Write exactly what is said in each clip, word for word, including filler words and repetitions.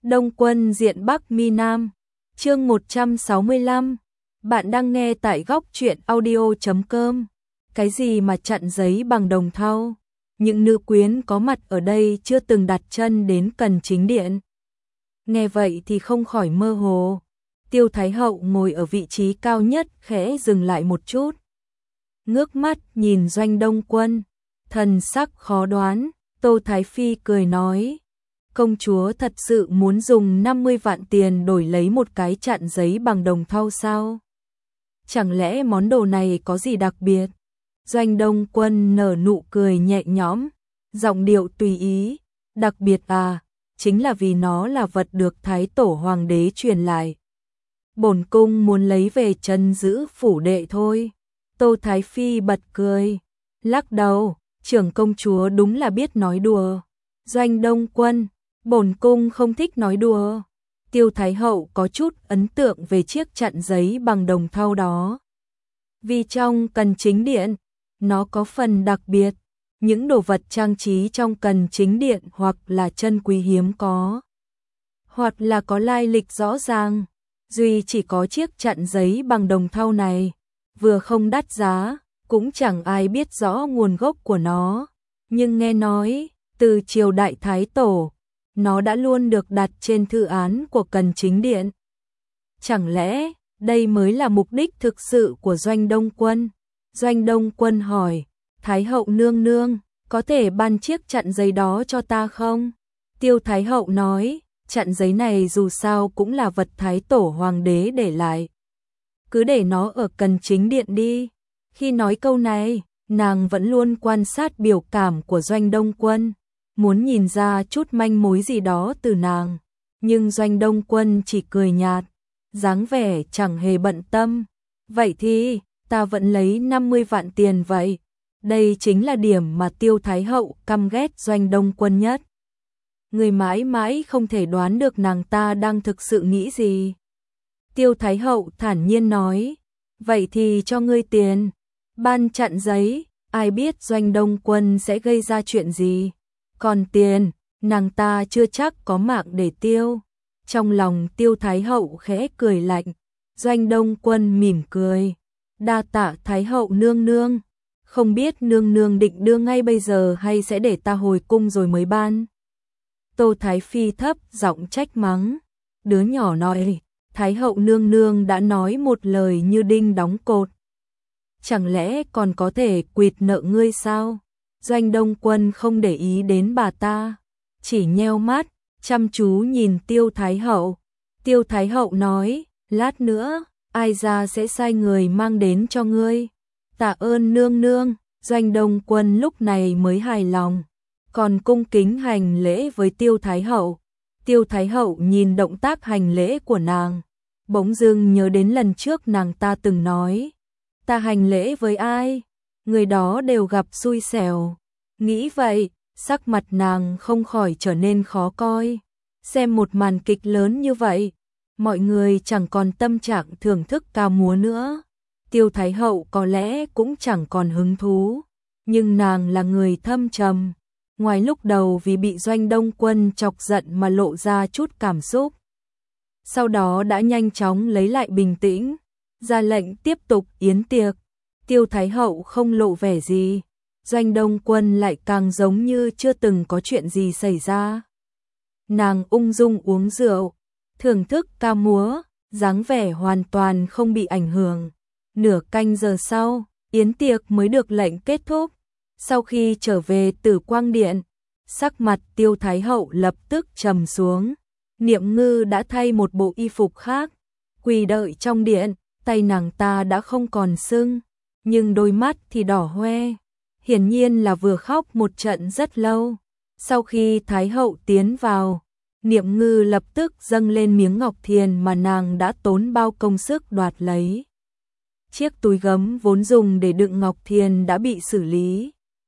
Đông Quân diện Bắc Mi Nam, chương một trăm sáu mươi lăm. Bạn đang nghe tại góc truyện audio chấm com. Cái gì mà chặn giấy bằng đồng thau? Những nữ quyến có mặt ở đây chưa từng đặt chân đến Cần Chính Điện. Nghe vậy thì không khỏi mơ hồ. Tiêu Thái Hậu ngồi ở vị trí cao nhất khẽ dừng lại một chút. Ngước mắt nhìn Doanh Đông Quân, thần sắc khó đoán. Tô Thái Phi cười nói, công chúa thật sự muốn dùng năm mươi vạn tiền đổi lấy một cái chặn giấy bằng đồng thau sao? Chẳng lẽ món đồ này có gì đặc biệt? Doanh Đông Quân nở nụ cười nhẹ nhõm, giọng điệu tùy ý, đặc biệt à, chính là vì nó là vật được Thái Tổ Hoàng đế truyền lại. Bổn cung muốn lấy về trấn giữ phủ đệ thôi. Tô Thái Phi bật cười, lắc đầu, trưởng công chúa đúng là biết nói đùa. Doanh Đông Quân, bổn cung không thích nói đùa. Tiêu Thái Hậu có chút ấn tượng về chiếc chặn giấy bằng đồng thau đó. Vì trong Cần Chính Điện, nó có phần đặc biệt, những đồ vật trang trí trong Cần Chính Điện hoặc là chân quý hiếm có, hoặc là có lai lịch rõ ràng. Duy chỉ có chiếc chặn giấy bằng đồng thau này, vừa không đắt giá, cũng chẳng ai biết rõ nguồn gốc của nó. Nhưng nghe nói, từ triều đại Thái Tổ, nó đã luôn được đặt trên thư án của Cần Chính Điện. Chẳng lẽ, đây mới là mục đích thực sự của Doanh Đông Quân? Doanh Đông Quân hỏi, Thái Hậu nương nương, có thể ban chiếc chặn giấy đó cho ta không? Tiêu Thái Hậu nói, chặn giấy này dù sao cũng là vật Thái Tổ Hoàng đế để lại. Cứ để nó ở Cần Chính Điện đi. Khi nói câu này, nàng vẫn luôn quan sát biểu cảm của Doanh Đông Quân, muốn nhìn ra chút manh mối gì đó từ nàng. Nhưng Doanh Đông Quân chỉ cười nhạt, dáng vẻ chẳng hề bận tâm. Vậy thì, ta vẫn lấy năm mươi vạn tiền vậy. Đây chính là điểm mà Tiêu Thái Hậu căm ghét Doanh Đông Quân nhất. Người mãi mãi không thể đoán được nàng ta đang thực sự nghĩ gì. Tiêu Thái Hậu thản nhiên nói, vậy thì cho ngươi tiền, ban chặn giấy, ai biết Doanh Đông Quân sẽ gây ra chuyện gì. Còn tiền, nàng ta chưa chắc có mạng để tiêu. Trong lòng Tiêu Thái Hậu khẽ cười lạnh. Doanh Đông Quân mỉm cười, đa tạ Thái Hậu nương nương, không biết nương nương định đưa ngay bây giờ hay sẽ để ta hồi cung rồi mới ban. Tô Thái Phi thấp giọng trách mắng, đứa nhỏ nói, Thái Hậu nương nương đã nói một lời như đinh đóng cột. Chẳng lẽ còn có thể quỵt nợ ngươi sao? Doanh Đông Quân không để ý đến bà ta, chỉ nheo mắt, chăm chú nhìn Tiêu Thái Hậu. Tiêu Thái Hậu nói, lát nữa, ai ra sẽ sai người mang đến cho ngươi. Tạ ơn nương nương. Doanh Đông Quân lúc này mới hài lòng, còn cung kính hành lễ với Tiêu Thái Hậu. Tiêu Thái Hậu nhìn động tác hành lễ của nàng, bỗng dưng nhớ đến lần trước nàng ta từng nói, ta hành lễ với ai, người đó đều gặp xui xẻo. Nghĩ vậy, sắc mặt nàng không khỏi trở nên khó coi. Xem một màn kịch lớn như vậy, mọi người chẳng còn tâm trạng thưởng thức ca múa nữa. Tiêu Thái Hậu có lẽ cũng chẳng còn hứng thú, nhưng nàng là người thâm trầm. Ngoài lúc đầu vì bị Doanh Đông Quân chọc giận mà lộ ra chút cảm xúc, sau đó đã nhanh chóng lấy lại bình tĩnh, ra lệnh tiếp tục yến tiệc. Tiêu Thái Hậu không lộ vẻ gì, Doanh Đông Quân lại càng giống như chưa từng có chuyện gì xảy ra. Nàng ung dung uống rượu, thưởng thức ca múa, dáng vẻ hoàn toàn không bị ảnh hưởng. Nửa canh giờ sau, yến tiệc mới được lệnh kết thúc. Sau khi trở về Tử Quang Điện, sắc mặt Tiêu Thái Hậu lập tức trầm xuống. Niệm Ngư đã thay một bộ y phục khác, quỳ đợi trong điện, tay nàng ta đã không còn sưng, nhưng đôi mắt thì đỏ hoe, hiển nhiên là vừa khóc một trận rất lâu. Sau khi Thái Hậu tiến vào, Niệm Ngư lập tức dâng lên miếng ngọc thiền mà nàng đã tốn bao công sức đoạt lấy. Chiếc túi gấm vốn dùng để đựng ngọc thiền đã bị xử lý,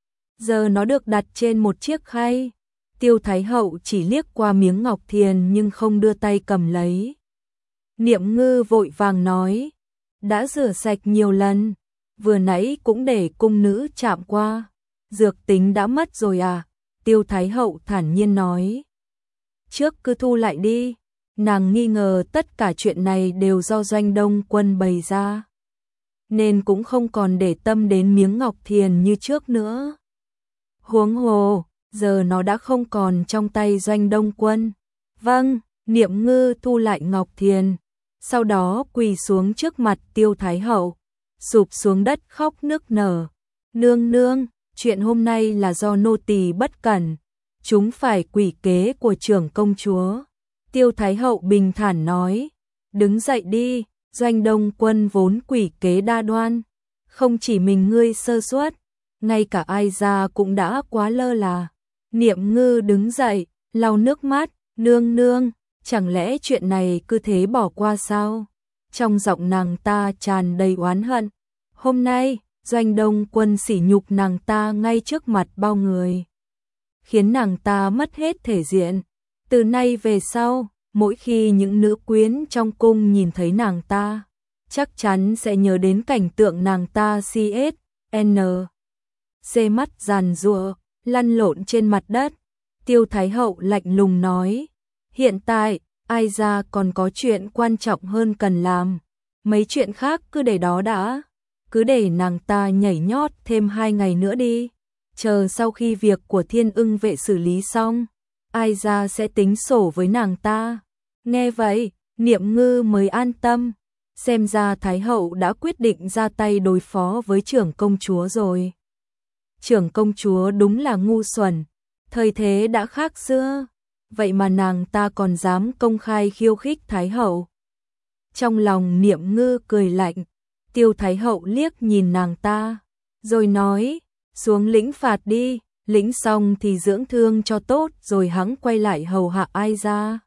giờ nó được đặt trên một chiếc khay. Tiêu Thái Hậu chỉ liếc qua miếng ngọc thiền nhưng không đưa tay cầm lấy. Niệm Ngư vội vàng nói, đã rửa sạch nhiều lần, vừa nãy cũng để cung nữ chạm qua. Dược tính đã mất rồi à? Tiêu Thái Hậu thản nhiên nói. trước cứ thu lại đi. Nàng nghi ngờ tất cả chuyện này đều do Doanh Đông Quân bày ra, nên cũng không còn để tâm đến miếng ngọc thiền như trước nữa. Huống hồ, giờ nó đã không còn trong tay Doanh Đông Quân. Vâng, Niệm Ngư thu lại ngọc thiền, sau đó quỳ xuống trước mặt Tiêu Thái Hậu, sụp xuống đất khóc nức nở. Nương nương, chuyện hôm nay là do nô tỳ bất cẩn, chúng phải quỷ kế của trưởng công chúa. Tiêu Thái Hậu bình thản nói, đứng dậy đi, Doanh Đông Quân vốn quỷ kế đa đoan, không chỉ mình ngươi sơ suất, ngay cả Ai Gia cũng đã quá lơ là. Niệm Ngư đứng dậy, lau nước mắt, nương nương, chẳng lẽ chuyện này cứ thế bỏ qua sao? Trong giọng nàng ta tràn đầy oán hận. Hôm nay, Doanh Đông Quân sỉ nhục nàng ta ngay trước mặt bao người, khiến nàng ta mất hết thể diện. Từ nay về sau, mỗi khi những nữ quyến trong cung nhìn thấy nàng ta, chắc chắn sẽ nhớ đến cảnh tượng nàng ta xê ét en xê mắt giàn giụa, lăn lộn trên mặt đất. Tiêu Thái Hậu lạnh lùng nói, hiện tại, Ai Gia còn có chuyện quan trọng hơn cần làm, mấy chuyện khác cứ để đó đã, cứ để nàng ta nhảy nhót thêm hai ngày nữa đi, chờ sau khi việc của Thiên Ưng vệ xử lý xong, Ai Gia sẽ tính sổ với nàng ta. Nghe vậy, Niệm Ngư mới an tâm, xem ra Thái Hậu đã quyết định ra tay đối phó với trưởng công chúa rồi. Trưởng công chúa đúng là ngu xuẩn, thời thế đã khác xưa, vậy mà nàng ta còn dám công khai khiêu khích Thái Hậu. Trong lòng Niệm Ngư cười lạnh, Tiêu Thái Hậu liếc nhìn nàng ta, rồi nói, xuống lĩnh phạt đi, lĩnh xong thì dưỡng thương cho tốt rồi hẵng quay lại hầu hạ Ai Gia.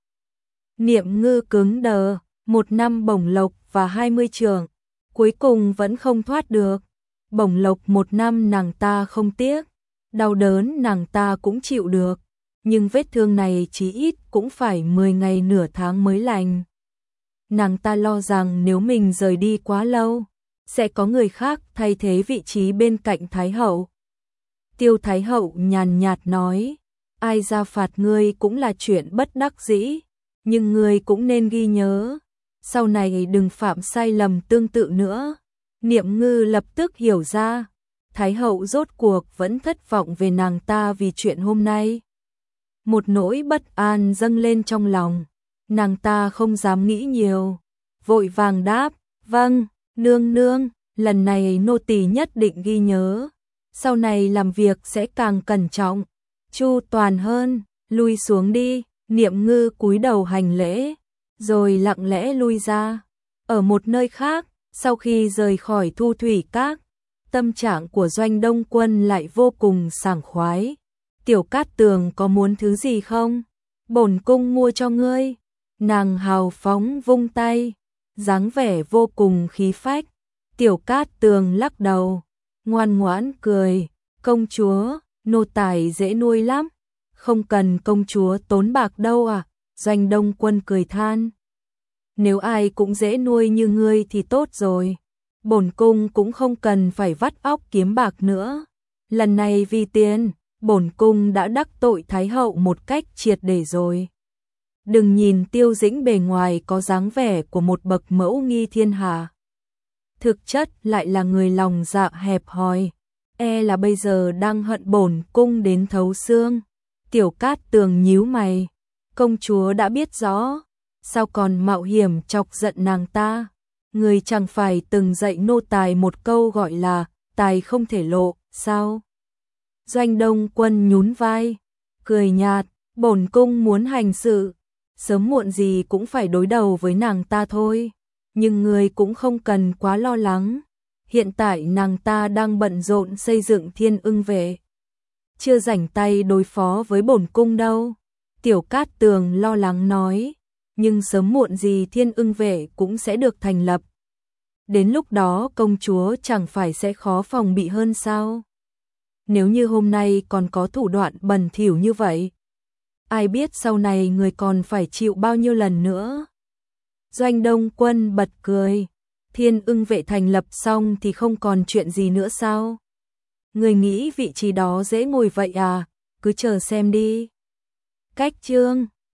Niệm Ngư cứng đờ, một năm bổng lộc và hai mươi trượng, cuối cùng vẫn không thoát được. Bổng lộc một năm nàng ta không tiếc, đau đớn nàng ta cũng chịu được, nhưng vết thương này chí ít cũng phải mười ngày nửa tháng mới lành. Nàng ta lo rằng nếu mình rời đi quá lâu, sẽ có người khác thay thế vị trí bên cạnh Thái Hậu. Tiêu Thái Hậu nhàn nhạt nói, Ai Gia phạt ngươi cũng là chuyện bất đắc dĩ, nhưng ngươi cũng nên ghi nhớ, sau này đừng phạm sai lầm tương tự nữa. Niệm Ngư lập tức hiểu ra, Thái Hậu rốt cuộc vẫn thất vọng về nàng ta vì chuyện hôm nay. Một nỗi bất an dâng lên trong lòng, nàng ta không dám nghĩ nhiều, vội vàng đáp, vâng, nương nương, lần này nô tỳ nhất định ghi nhớ, sau này làm việc sẽ càng cẩn trọng, chu toàn hơn, lui xuống đi. Niệm Ngư cúi đầu hành lễ, rồi lặng lẽ lui ra. Ở một nơi khác, sau khi rời khỏi Thu Thủy Các, tâm trạng của Doanh Đông Quân lại vô cùng sảng khoái. Tiểu Cát Tường có muốn thứ gì không? Bổn cung mua cho ngươi. Nàng hào phóng vung tay, dáng vẻ vô cùng khí phách. Tiểu Cát Tường lắc đầu, ngoan ngoãn cười, công chúa, nô tài dễ nuôi lắm, không cần công chúa tốn bạc đâu à. Doanh Đông Quân cười than, nếu ai cũng dễ nuôi như ngươi thì tốt rồi, bổn cung cũng không cần phải vắt óc kiếm bạc nữa. Lần này vì tiền, bổn cung đã đắc tội Thái Hậu một cách triệt để rồi. Đừng nhìn Tiêu Dĩnh bề ngoài có dáng vẻ của một bậc mẫu nghi thiên hạ, thực chất lại là người lòng dạ hẹp hòi, e là bây giờ đang hận bổn cung đến thấu xương. Tiểu Cát Tường nhíu mày, công chúa đã biết rõ, sao còn mạo hiểm chọc giận nàng ta? Người chẳng phải từng dạy nô tài một câu gọi là tài không thể lộ, sao? Doanh Đông Quân nhún vai, cười nhạt, bổn cung muốn hành sự, sớm muộn gì cũng phải đối đầu với nàng ta thôi, nhưng người cũng không cần quá lo lắng, hiện tại nàng ta đang bận rộn xây dựng Thiên Ưng vệ, chưa rảnh tay đối phó với bổn cung đâu. Tiểu Cát Tường lo lắng nói, nhưng sớm muộn gì Thiên Ưng vệ cũng sẽ được thành lập. Đến lúc đó công chúa chẳng phải sẽ khó phòng bị hơn sao? Nếu như hôm nay còn có thủ đoạn bẩn thỉu như vậy, ai biết sau này người còn phải chịu bao nhiêu lần nữa. Doanh Đông Quân bật cười, Thiên Ưng vệ thành lập xong thì không còn chuyện gì nữa sao? Người nghĩ vị trí đó dễ ngồi vậy à? Cứ chờ xem đi. Cách chương